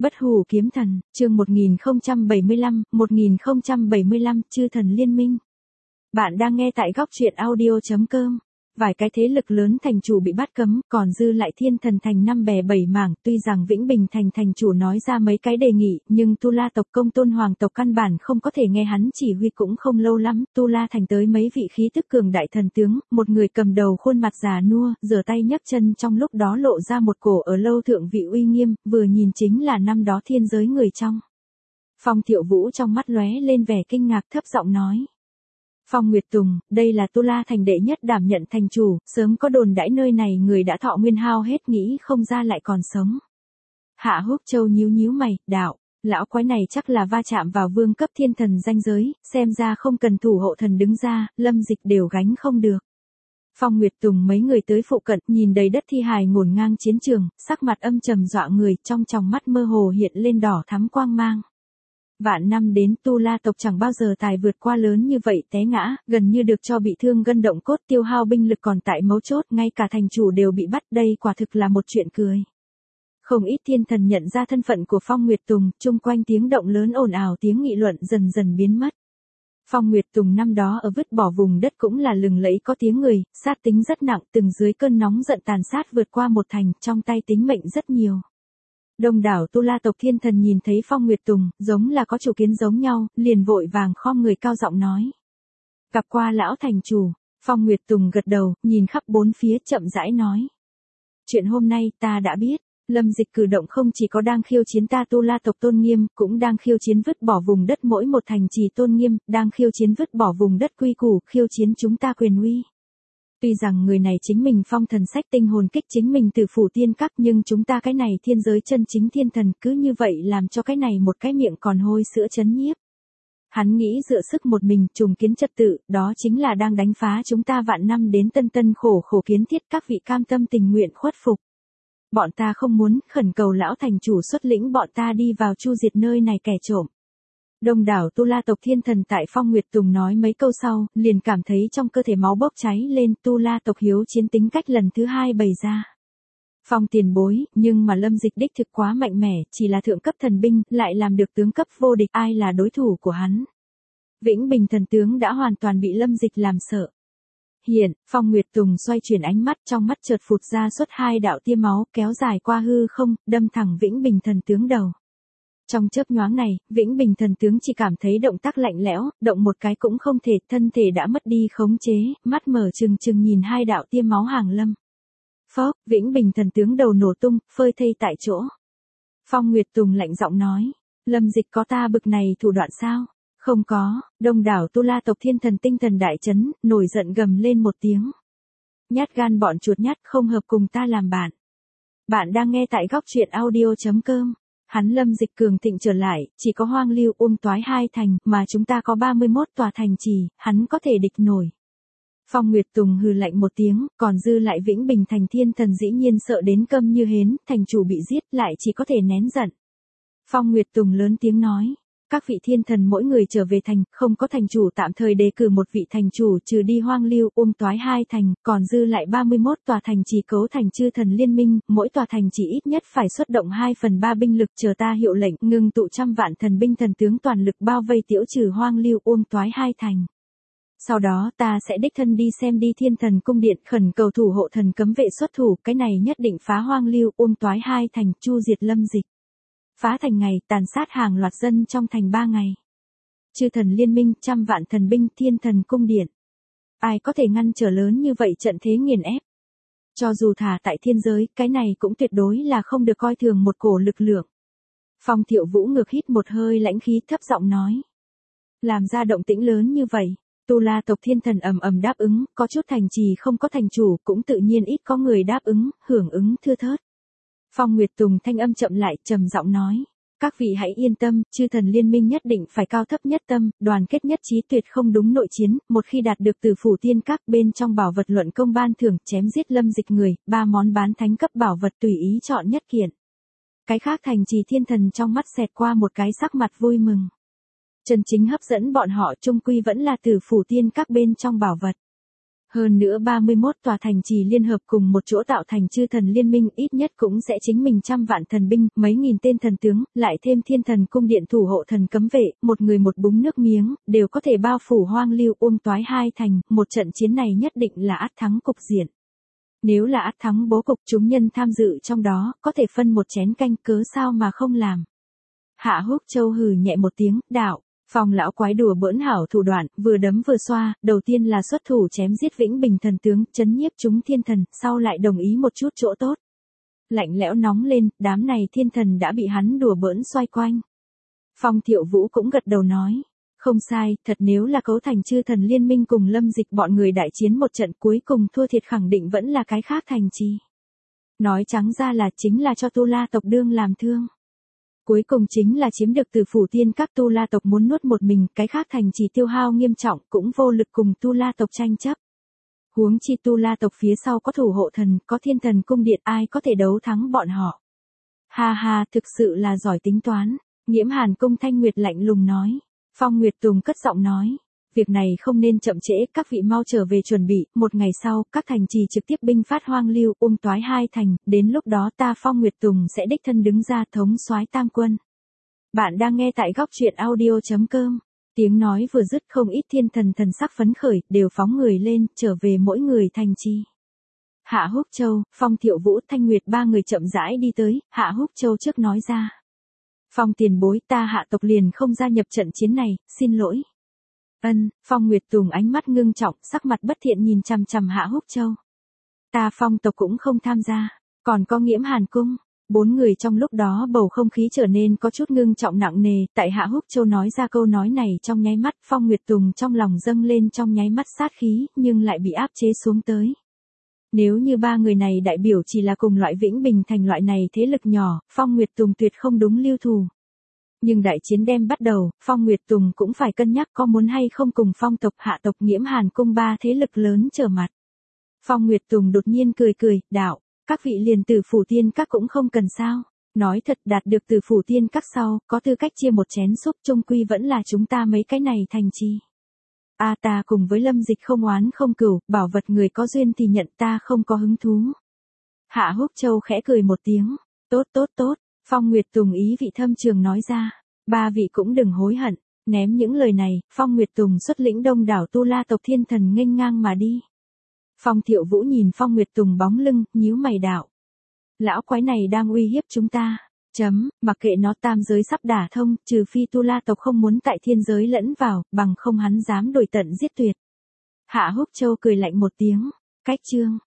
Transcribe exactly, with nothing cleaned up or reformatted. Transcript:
Bất hủ kiếm thần, chương một nghìn không trăm bảy mươi lăm, một nghìn không trăm bảy mươi lăm, chư thần liên minh. Bạn đang nghe tại góc truyện audio chấm com. Vài cái thế lực lớn thành chủ bị bắt cấm, còn dư lại Thiên Thần Thành năm bè bảy mảng. Tuy rằng Vĩnh Bình Thành thành chủ nói ra mấy cái đề nghị, nhưng Tu La tộc Công Tôn Hoàng tộc căn bản không có thể nghe hắn chỉ huy. Cũng không lâu lắm, Tu La Thành tới mấy vị khí tức cường đại thần tướng, một người cầm đầu khuôn mặt già nua, giở tay nhấc chân, trong lúc đó lộ ra một cổ ở lâu thượng vị uy nghiêm, vừa nhìn chính là năm đó thiên giới người trong. Phong Thiệu Vũ trong mắt lóe lên vẻ kinh ngạc, thấp giọng nói: Phong Nguyệt Tùng, đây là Tu La Thành đệ nhất đảm nhận thành chủ, sớm có đồn đãi nơi này người đã thọ nguyên hao hết, nghĩ không ra lại còn sống. Hạ Húc Châu nhíu nhíu mày, đạo: lão quái này chắc là va chạm vào vương cấp thiên thần ranh giới, xem ra không cần thủ hộ thần đứng ra, Lâm Dịch đều gánh không được. Phong Nguyệt Tùng mấy người tới phụ cận, nhìn đầy đất thi hài ngổn ngang chiến trường, sắc mặt âm trầm dọa người, trong tròng mắt mơ hồ hiện lên đỏ thắm quang mang. Vạn năm đến, Tu La tộc chẳng bao giờ tài vượt qua lớn như vậy té ngã, gần như được cho bị thương gân động cốt, tiêu hao binh lực còn tại mấu chốt, ngay cả thành chủ đều bị bắt, đây quả thực là một chuyện cười. Không ít thiên thần nhận ra thân phận của Phong Nguyệt Tùng, chung quanh tiếng động lớn ồn ào, tiếng nghị luận dần dần biến mất. Phong Nguyệt Tùng năm đó ở vứt bỏ vùng đất cũng là lừng lẫy có tiếng người, sát tính rất nặng, từng dưới cơn nóng giận tàn sát vượt qua một thành, trong tay tính mệnh rất nhiều. Đông đảo Tu La tộc thiên thần nhìn thấy Phong Nguyệt Tùng, giống là có chủ kiến giống nhau, liền vội vàng khom người cao giọng nói: gặp qua lão thành chủ. Phong Nguyệt Tùng gật đầu, nhìn khắp bốn phía, chậm rãi nói: chuyện hôm nay ta đã biết. Lâm Dịch cử động không chỉ có đang khiêu chiến ta Tu La tộc tôn nghiêm, cũng đang khiêu chiến vứt bỏ vùng đất mỗi một thành trì tôn nghiêm, đang khiêu chiến vứt bỏ vùng đất quy củ, khiêu chiến chúng ta quyền uy. Tuy rằng người này chính mình phong thần sách tinh hồn kích chính mình từ phủ tiên các, nhưng chúng ta cái này thiên giới chân chính thiên thần cứ như vậy làm cho cái này một cái miệng còn hôi sữa chấn nhiếp. Hắn nghĩ dựa sức một mình trùng kiến trật tự, đó chính là đang đánh phá chúng ta vạn năm đến tân tân khổ khổ kiến thiết, các vị cam tâm tình nguyện khuất phục. Bọn ta không muốn, khẩn cầu lão thành chủ xuất lĩnh bọn ta đi vào chu diệt nơi này kẻ trộm. Đông đảo Tu La tộc thiên thần tại Phong Nguyệt Tùng nói mấy câu sau, liền cảm thấy trong cơ thể máu bốc cháy lên, Tu La tộc hiếu chiến tính cách lần thứ hai bày ra. Phong tiền bối, nhưng mà Lâm Dịch đích thực quá mạnh mẽ, chỉ là thượng cấp thần binh, lại làm được tướng cấp vô địch, ai là đối thủ của hắn. Vĩnh Bình thần tướng đã hoàn toàn bị Lâm Dịch làm sợ. Hiện, Phong Nguyệt Tùng xoay chuyển ánh mắt, trong mắt chợt phụt ra xuất hai đạo tia máu, kéo dài qua hư không, đâm thẳng Vĩnh Bình thần tướng đầu. Trong chớp nhoáng này, Vĩnh Bình thần tướng chỉ cảm thấy động tác lạnh lẽo, động một cái cũng không thể, thân thể đã mất đi khống chế, mắt mở trừng trừng nhìn hai đạo tia máu hàng lâm. Phốc, Vĩnh Bình thần tướng đầu nổ tung, phơi thây tại chỗ. Phong Nguyệt Tùng lạnh giọng nói: Lâm Dịch có ta bực này thủ đoạn sao? Không có. Đông đảo Tu La tộc thiên thần tinh thần đại chấn, nổi giận gầm lên một tiếng. Nhát gan bọn chuột nhát, không hợp cùng ta làm bạn. Bạn đang nghe tại góc truyện audio chấm com. Hắn Lâm Dịch cường thịnh trở lại, chỉ có Hoang Lưu Uông Toái hai thành, mà chúng ta có ba mươi mốt tòa thành trì, hắn có thể địch nổi. Phong Nguyệt Tùng hừ lạnh một tiếng, còn dư lại Vĩnh Bình thành thiên thần dĩ nhiên sợ đến câm như hến, thành chủ bị giết lại chỉ có thể nén giận. Phong Nguyệt Tùng lớn tiếng nói: các vị thiên thần mỗi người trở về thành, không có thành chủ tạm thời đề cử một vị thành chủ, trừ đi Hoang Lưu Uông Toái hai thành, còn dư lại ba mươi mốt tòa thành trì cấu thành chư thần liên minh, mỗi tòa thành chỉ ít nhất phải xuất động hai phần ba binh lực, chờ ta hiệu lệnh, ngưng tụ trăm vạn thần binh thần tướng toàn lực bao vây tiểu trừ Hoang Lưu Uông Toái hai thành. Sau đó ta sẽ đích thân đi xem đi Thiên Thần cung điện, khẩn cầu thủ hộ thần cấm vệ xuất thủ, cái này nhất định phá Hoang Lưu Uông Toái hai thành, chu diệt Lâm Dịch. Phá thành ngày, tàn sát hàng loạt dân trong thành ba ngày. Chư thần liên minh, trăm vạn thần binh, Thiên Thần cung điện. Ai có thể ngăn trở lớn như vậy trận thế nghiền ép? Cho dù thả tại thiên giới, cái này cũng tuyệt đối là không được coi thường một cổ lực lượng. Phong Thiệu Vũ ngược hít một hơi lãnh khí, thấp giọng nói: làm ra động tĩnh lớn như vậy, Tu La tộc thiên thần ầm ầm đáp ứng, có chút thành trì không có thành chủ, cũng tự nhiên ít có người đáp ứng, hưởng ứng thưa thớt. Phong Nguyệt Tùng thanh âm chậm lại, trầm giọng nói: các vị hãy yên tâm, chư thần liên minh nhất định phải cao thấp nhất tâm, đoàn kết nhất trí, tuyệt không đúng nội chiến, một khi đạt được từ phủ tiên các bên trong bảo vật luận công ban thưởng, chém giết Lâm Dịch người, ba món bán thánh cấp bảo vật tùy ý chọn nhất kiện. Cái khác thành trì thiên thần trong mắt xẹt qua một cái sắc mặt vui mừng. Chân chính hấp dẫn bọn họ chung quy vẫn là từ phủ tiên các bên trong bảo vật. Hơn nữa ba mươi mốt tòa thành trì liên hợp cùng một chỗ tạo thành chư thần liên minh, ít nhất cũng sẽ chính mình trăm vạn thần binh, mấy nghìn tên thần tướng, lại thêm thiên thần cung điện thủ hộ thần cấm vệ, một người một búng nước miếng, đều có thể bao phủ hoang lưu Uông Toái hai thành, một trận chiến này nhất định là ắt thắng cục diện. Nếu là ắt thắng bố cục, chúng nhân tham dự trong đó, có thể phân một chén canh, cớ sao mà không làm. Hạ Húc Châu hừ nhẹ một tiếng, đạo. Phong lão quái đùa bỡn hảo thủ đoạn, vừa đấm vừa xoa, đầu tiên là xuất thủ chém giết Vĩnh Bình thần tướng, chấn nhiếp chúng thiên thần, sau lại đồng ý một chút chỗ tốt. Lạnh lẽo nóng lên, đám này thiên thần đã bị hắn đùa bỡn xoay quanh. Phong Thiệu Vũ cũng gật đầu nói, không sai, thật nếu là cấu thành chư thần liên minh cùng Lâm Dịch bọn người đại chiến một trận, cuối cùng thua thiệt khẳng định vẫn là cái khác thành trì. Nói trắng ra là chính là cho Tu La tộc đương làm thương. Cuối cùng chính là chiếm được từ phủ tiên các Tu La tộc muốn nuốt một mình, cái khác thành trì tiêu hao nghiêm trọng, cũng vô lực cùng Tu La tộc tranh chấp. Huống chi Tu La tộc phía sau có thủ hộ thần, có thiên thần cung điện, ai có thể đấu thắng bọn họ. Ha ha, thực sự là giỏi tính toán. Nghiễm Hàn Cung Thanh Nguyệt lạnh lùng nói. Phong Nguyệt Tùng cất giọng nói. Việc này không nên chậm trễ, các vị mau trở về chuẩn bị, một ngày sau, các thành trì trực tiếp binh phát hoang lưu, Uông Toái hai thành, đến lúc đó ta Phong Nguyệt Tùng sẽ đích thân đứng ra thống soái tam quân. Bạn đang nghe tại góc truyện audio chấm com. Tiếng nói vừa dứt, không ít thiên thần thần sắc phấn khởi, đều phóng người lên, trở về mỗi người thành trì. Hạ Húc Châu, Phong Thiệu Vũ, Thanh Nguyệt ba người chậm rãi đi tới, Hạ Húc Châu trước nói ra. Phong tiền bối, ta Hạ tộc liền không gia nhập trận chiến này, xin lỗi. Ân, Phong Nguyệt Tùng ánh mắt ngưng trọng, sắc mặt bất thiện nhìn chằm chằm Hạ Húc Châu. Ta Phong tộc cũng không tham gia, còn có Nghiễm Hàn Cung. Bốn người trong lúc đó bầu không khí trở nên có chút ngưng trọng nặng nề, tại Hạ Húc Châu nói ra câu nói này trong nháy mắt, Phong Nguyệt Tùng trong lòng dâng lên trong nháy mắt sát khí, nhưng lại bị áp chế xuống tới. Nếu như ba người này đại biểu chỉ là cùng loại Vĩnh Bình thành loại này thế lực nhỏ, Phong Nguyệt Tùng tuyệt không đúng lưu thù. Nhưng đại chiến đem bắt đầu, Phong Nguyệt Tùng cũng phải cân nhắc có muốn hay không cùng Phong tộc, Hạ tộc, Nghiễm Hàn Cung ba thế lực lớn trở mặt. Phong Nguyệt Tùng đột nhiên cười cười, đạo, các vị liền từ phủ tiên các cũng không cần sao. Nói thật, đạt được từ phủ tiên các sau, có tư cách chia một chén súp, chung quy vẫn là chúng ta mấy cái này thành chi. A à, ta cùng với Lâm Dịch không oán không cừu, bảo vật người có duyên thì nhận, ta không có hứng thú. Hạ Húc Châu khẽ cười một tiếng, tốt tốt tốt, Phong Nguyệt Tùng ý vị thâm trường nói ra, ba vị cũng đừng hối hận. Ném những lời này, Phong Nguyệt Tùng xuất lĩnh đông đảo Tu La tộc thiên thần nghênh ngang mà đi. Phong Thiệu Vũ nhìn Phong Nguyệt Tùng bóng lưng, nhíu mày đạo. Lão quái này đang uy hiếp chúng ta. Chấm, mặc kệ nó, tam giới sắp đả thông, trừ phi Tu La tộc không muốn tại thiên giới lẫn vào, bằng không hắn dám đuổi tận giết tuyệt. Hạ Húc Châu cười lạnh một tiếng. Cách chương.